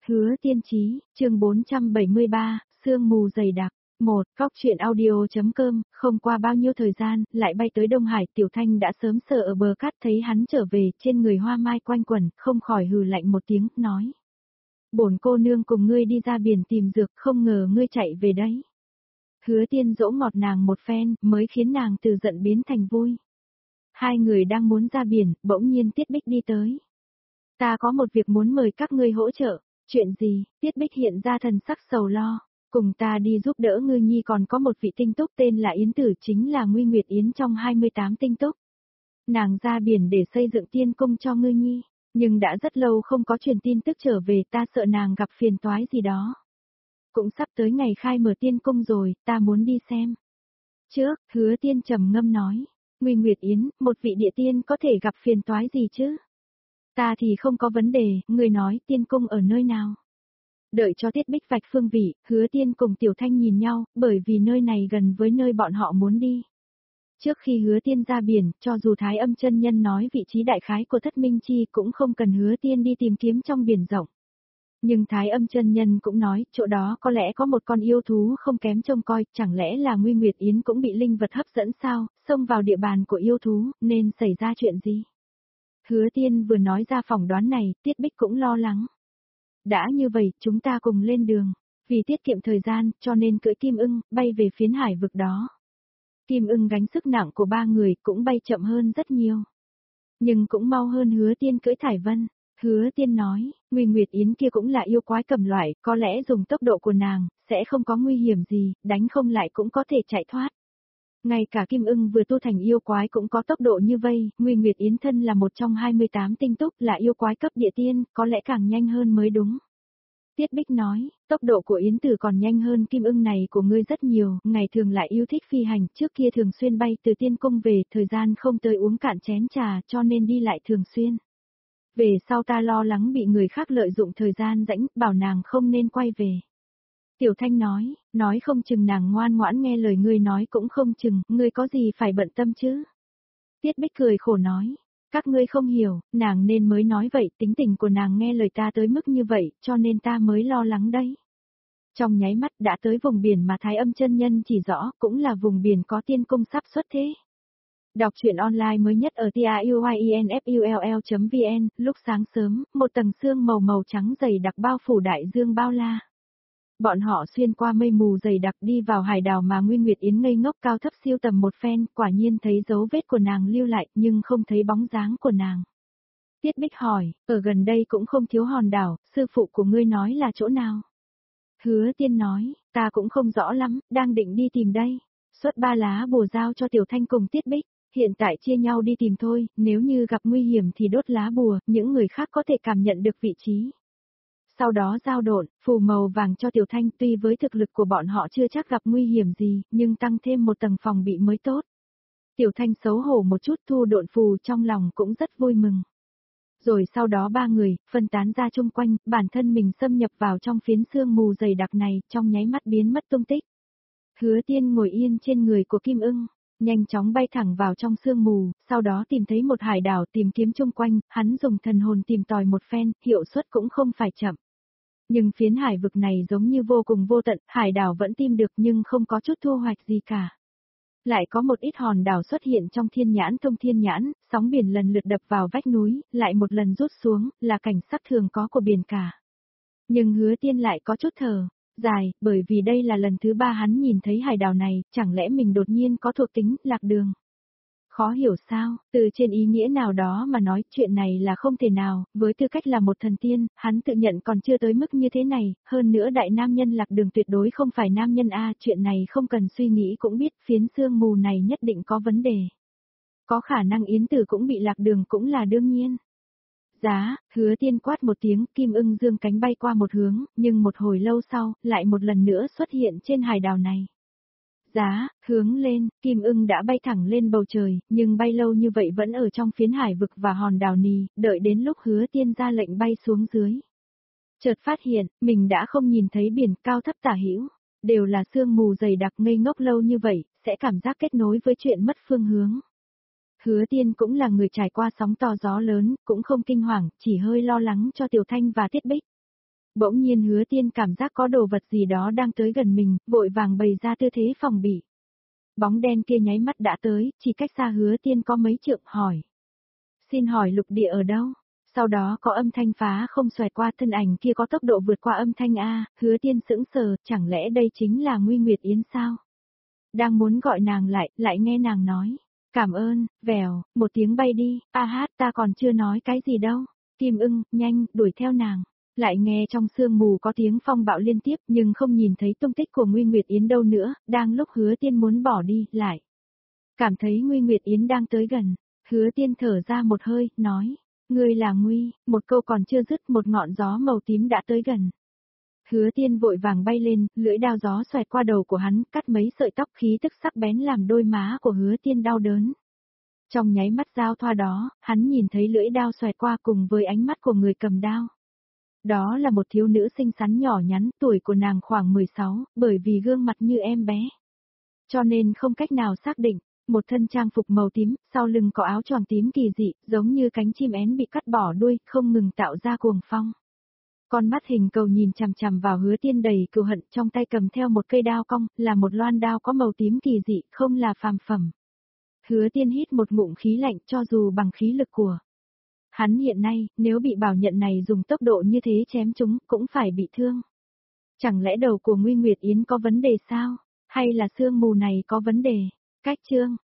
Hứa Tiên Chí, chương 473, sương mù dày đặc. Góc truyện audio.com, không qua bao nhiêu thời gian, lại bay tới Đông Hải, Tiểu Thanh đã sớm sợ ở bờ cát thấy hắn trở về, trên người hoa mai quanh quẩn, không khỏi hừ lạnh một tiếng, nói. Bổn cô nương cùng ngươi đi ra biển tìm dược, không ngờ ngươi chạy về đấy. Hứa Tiên dỗ ngọt nàng một phen, mới khiến nàng từ giận biến thành vui. Hai người đang muốn ra biển, bỗng nhiên Tiết Bích đi tới. Ta có một việc muốn mời các ngươi hỗ trợ. Chuyện gì? Tiết Bích hiện ra thần sắc sầu lo. Cùng ta đi giúp đỡ Ngư Nhi, còn có một vị tinh túc tên là Yến Tử, chính là Nguy Nguyệt Yến trong 28 tinh túc. Nàng ra biển để xây dựng tiên cung cho Ngư Nhi, nhưng đã rất lâu không có truyền tin tức trở về, ta sợ nàng gặp phiền toái gì đó. Cũng sắp tới ngày khai mở tiên cung rồi, ta muốn đi xem. Trước, Hứa Tiên trầm ngâm nói, Nguy Nguyệt Yến, một vị địa tiên có thể gặp phiền toái gì chứ? Ta thì không có vấn đề, người nói tiên cung ở nơi nào? Đợi cho Tiết Bích vạch phương vị, Hứa Tiên cùng Tiểu Thanh nhìn nhau, bởi vì nơi này gần với nơi bọn họ muốn đi. Trước khi Hứa Tiên ra biển, cho dù Thái Âm chân nhân nói vị trí đại khái của Thất Minh Chi cũng không cần Hứa Tiên đi tìm kiếm trong biển rộng. Nhưng Thái Âm chân nhân cũng nói, chỗ đó có lẽ có một con yêu thú không kém trông coi, chẳng lẽ là Nguy Nguyệt Yến cũng bị linh vật hấp dẫn sao, xông vào địa bàn của yêu thú, nên xảy ra chuyện gì? Hứa Tiên vừa nói ra phỏng đoán này, Tiết Bích cũng lo lắng. Đã như vậy, chúng ta cùng lên đường. Vì tiết kiệm thời gian, cho nên cưỡi Kim Ưng, bay về phiến hải vực đó. Kim Ưng gánh sức nặng của ba người cũng bay chậm hơn rất nhiều. Nhưng cũng mau hơn Hứa Tiên cưỡi Thải Vân. Hứa Tiên nói, Nguy Nguyệt Yến kia cũng là yêu quái cầm loại, có lẽ dùng tốc độ của nàng, sẽ không có nguy hiểm gì, đánh không lại cũng có thể chạy thoát. Ngay cả Kim Ưng vừa tu thành yêu quái cũng có tốc độ như vây, Nguy Nguyệt Yến thân là một trong 28 tinh túc, là yêu quái cấp địa tiên, có lẽ càng nhanh hơn mới đúng. Tiết Bích nói, tốc độ của Yến Tử còn nhanh hơn Kim Ưng này của ngươi rất nhiều, ngày thường lại yêu thích phi hành, trước kia thường xuyên bay từ tiên cung về, thời gian không tới uống cạn chén trà, cho nên đi lại thường xuyên. Về sau ta lo lắng bị người khác lợi dụng thời gian rảnh, bảo nàng không nên quay về. Tiểu Thanh nói không chừng nàng ngoan ngoãn nghe lời ngươi nói, cũng không chừng, ngươi có gì phải bận tâm chứ. Tiết Bích cười khổ nói, các ngươi không hiểu, nàng nên mới nói vậy, tính tình của nàng nghe lời ta tới mức như vậy, cho nên ta mới lo lắng đấy. Trong nháy mắt đã tới vùng biển mà Thái Âm chân nhân chỉ rõ, cũng là vùng biển có tiên cung sắp xuất thế. Đọc truyện online mới nhất ở tiauyinfull.vn, lúc sáng sớm, một tầng sương màu trắng dày đặc bao phủ đại dương bao la. Bọn họ xuyên qua mây mù dày đặc đi vào hải đảo mà Nguy Nguyệt Yến ngây ngốc cao thấp siêu tầm một phen, quả nhiên thấy dấu vết của nàng lưu lại, nhưng không thấy bóng dáng của nàng. Tiết Bích hỏi, ở gần đây cũng không thiếu hòn đảo, sư phụ của ngươi nói là chỗ nào? Hứa Tiên nói, ta cũng không rõ lắm, đang định đi tìm đây. Xuất 3 lá bùa giao cho Tiểu Thanh cùng Tiết Bích, hiện tại chia nhau đi tìm thôi, nếu như gặp nguy hiểm thì đốt lá bùa, những người khác có thể cảm nhận được vị trí. Sau đó giao độn, phù màu vàng cho Tiểu Thanh, tuy với thực lực của bọn họ chưa chắc gặp nguy hiểm gì, nhưng tăng thêm một tầng phòng bị mới tốt. Tiểu Thanh xấu hổ một chút, thu độn phù trong lòng cũng rất vui mừng. Rồi sau đó ba người, phân tán ra chung quanh, bản thân mình xâm nhập vào trong phiến sương mù dày đặc này, trong nháy mắt biến mất tung tích. Hứa Tiên ngồi yên trên người của Kim Ưng, nhanh chóng bay thẳng vào trong sương mù, sau đó tìm thấy một hải đảo, tìm kiếm chung quanh, hắn dùng thần hồn tìm tòi một phen, hiệu suất cũng không phải chậm. Nhưng phiến hải vực này giống như vô cùng vô tận, hải đảo vẫn tìm được nhưng không có chút thu hoạch gì cả. Lại có một ít hòn đảo xuất hiện trong thiên nhãn thông thiên nhãn, sóng biển lần lượt đập vào vách núi, lại một lần rút xuống, là cảnh sắc thường có của biển cả. Nhưng Hứa Tiên lại có chút thở dài, bởi vì đây là lần thứ 3 hắn nhìn thấy hải đảo này, chẳng lẽ mình đột nhiên có thuộc tính lạc đường. Khó hiểu sao, từ trên ý nghĩa nào đó mà nói chuyện này là không thể nào, với tư cách là một thần tiên, hắn tự nhận còn chưa tới mức như thế này, hơn nữa đại nam nhân lạc đường tuyệt đối không phải nam nhân A, chuyện này không cần suy nghĩ cũng biết phiến sương mù này nhất định có vấn đề. Có khả năng Yến Tử cũng bị lạc đường cũng là đương nhiên. Giá, Hứa Tiên quát một tiếng, Kim Ưng dương cánh bay qua một hướng, nhưng một hồi lâu sau, lại một lần nữa xuất hiện trên hải đảo này. Giá, hướng lên, Kim Ưng đã bay thẳng lên bầu trời, nhưng bay lâu như vậy vẫn ở trong phiến hải vực và hòn đảo nì, đợi đến lúc Hứa Tiên ra lệnh bay xuống dưới. Chợt phát hiện, mình đã không nhìn thấy biển cao thấp tả hữu, đều là sương mù dày đặc, ngây ngốc lâu như vậy, sẽ cảm giác kết nối với chuyện mất phương hướng. Hứa Tiên cũng là người trải qua sóng to gió lớn, cũng không kinh hoàng, chỉ hơi lo lắng cho Tiểu Thanh và Tiết Bích. Bỗng nhiên Hứa Tiên cảm giác có đồ vật gì đó đang tới gần mình, vội vàng bày ra tư thế phòng bị. Bóng đen kia nháy mắt đã tới, chỉ cách xa Hứa Tiên có mấy trượng, hỏi. Xin hỏi lục địa ở đâu? Sau đó có âm thanh phá không xoẹt qua, thân ảnh kia có tốc độ vượt qua âm thanh A, Hứa Tiên sững sờ, chẳng lẽ đây chính là Nguy Nguyệt Yến sao? Đang muốn gọi nàng lại nghe nàng nói. Cảm ơn, vèo, một tiếng bay đi, a hát ta còn chưa nói cái gì đâu. Kim Ưng, nhanh, đuổi theo nàng. Lại nghe trong sương mù có tiếng phong bạo liên tiếp nhưng không nhìn thấy tung tích của Nguy Nguyệt Yến đâu nữa, đang lúc Hứa Tiên muốn bỏ đi, lại. Cảm thấy Nguy Nguyệt Yến đang tới gần, Hứa Tiên thở ra một hơi, nói. Ngươi là Nguy, một câu còn chưa dứt một ngọn gió màu tím đã tới gần. Hứa Tiên vội vàng bay lên, lưỡi đao gió xoẹt qua đầu của hắn, cắt mấy sợi tóc, khí tức sắc bén làm đôi má của Hứa Tiên đau đớn. Trong nháy mắt giao thoa đó, hắn nhìn thấy lưỡi đao xoẹt qua cùng với ánh mắt của người cầm đao. Đó là một thiếu nữ xinh xắn nhỏ nhắn, tuổi của nàng khoảng 16, bởi vì gương mặt như em bé. Cho nên không cách nào xác định, một thân trang phục màu tím, sau lưng có áo choàng tím kỳ dị, giống như cánh chim én bị cắt bỏ đuôi, không ngừng tạo ra cuồng phong. Con mắt hình cầu nhìn chằm chằm vào Hứa Tiên đầy cừu hận, trong tay cầm theo một cây đao cong, là một loan đao có màu tím kỳ dị, không là phàm phẩm. Hứa Tiên hít một ngụm khí lạnh, cho dù bằng khí lực của hắn hiện nay, nếu bị bảo nhận này dùng tốc độ như thế chém chúng, cũng phải bị thương. Chẳng lẽ đầu của Nguy Nguyệt Yến có vấn đề sao? Hay là sương mù này có vấn đề? Cách chương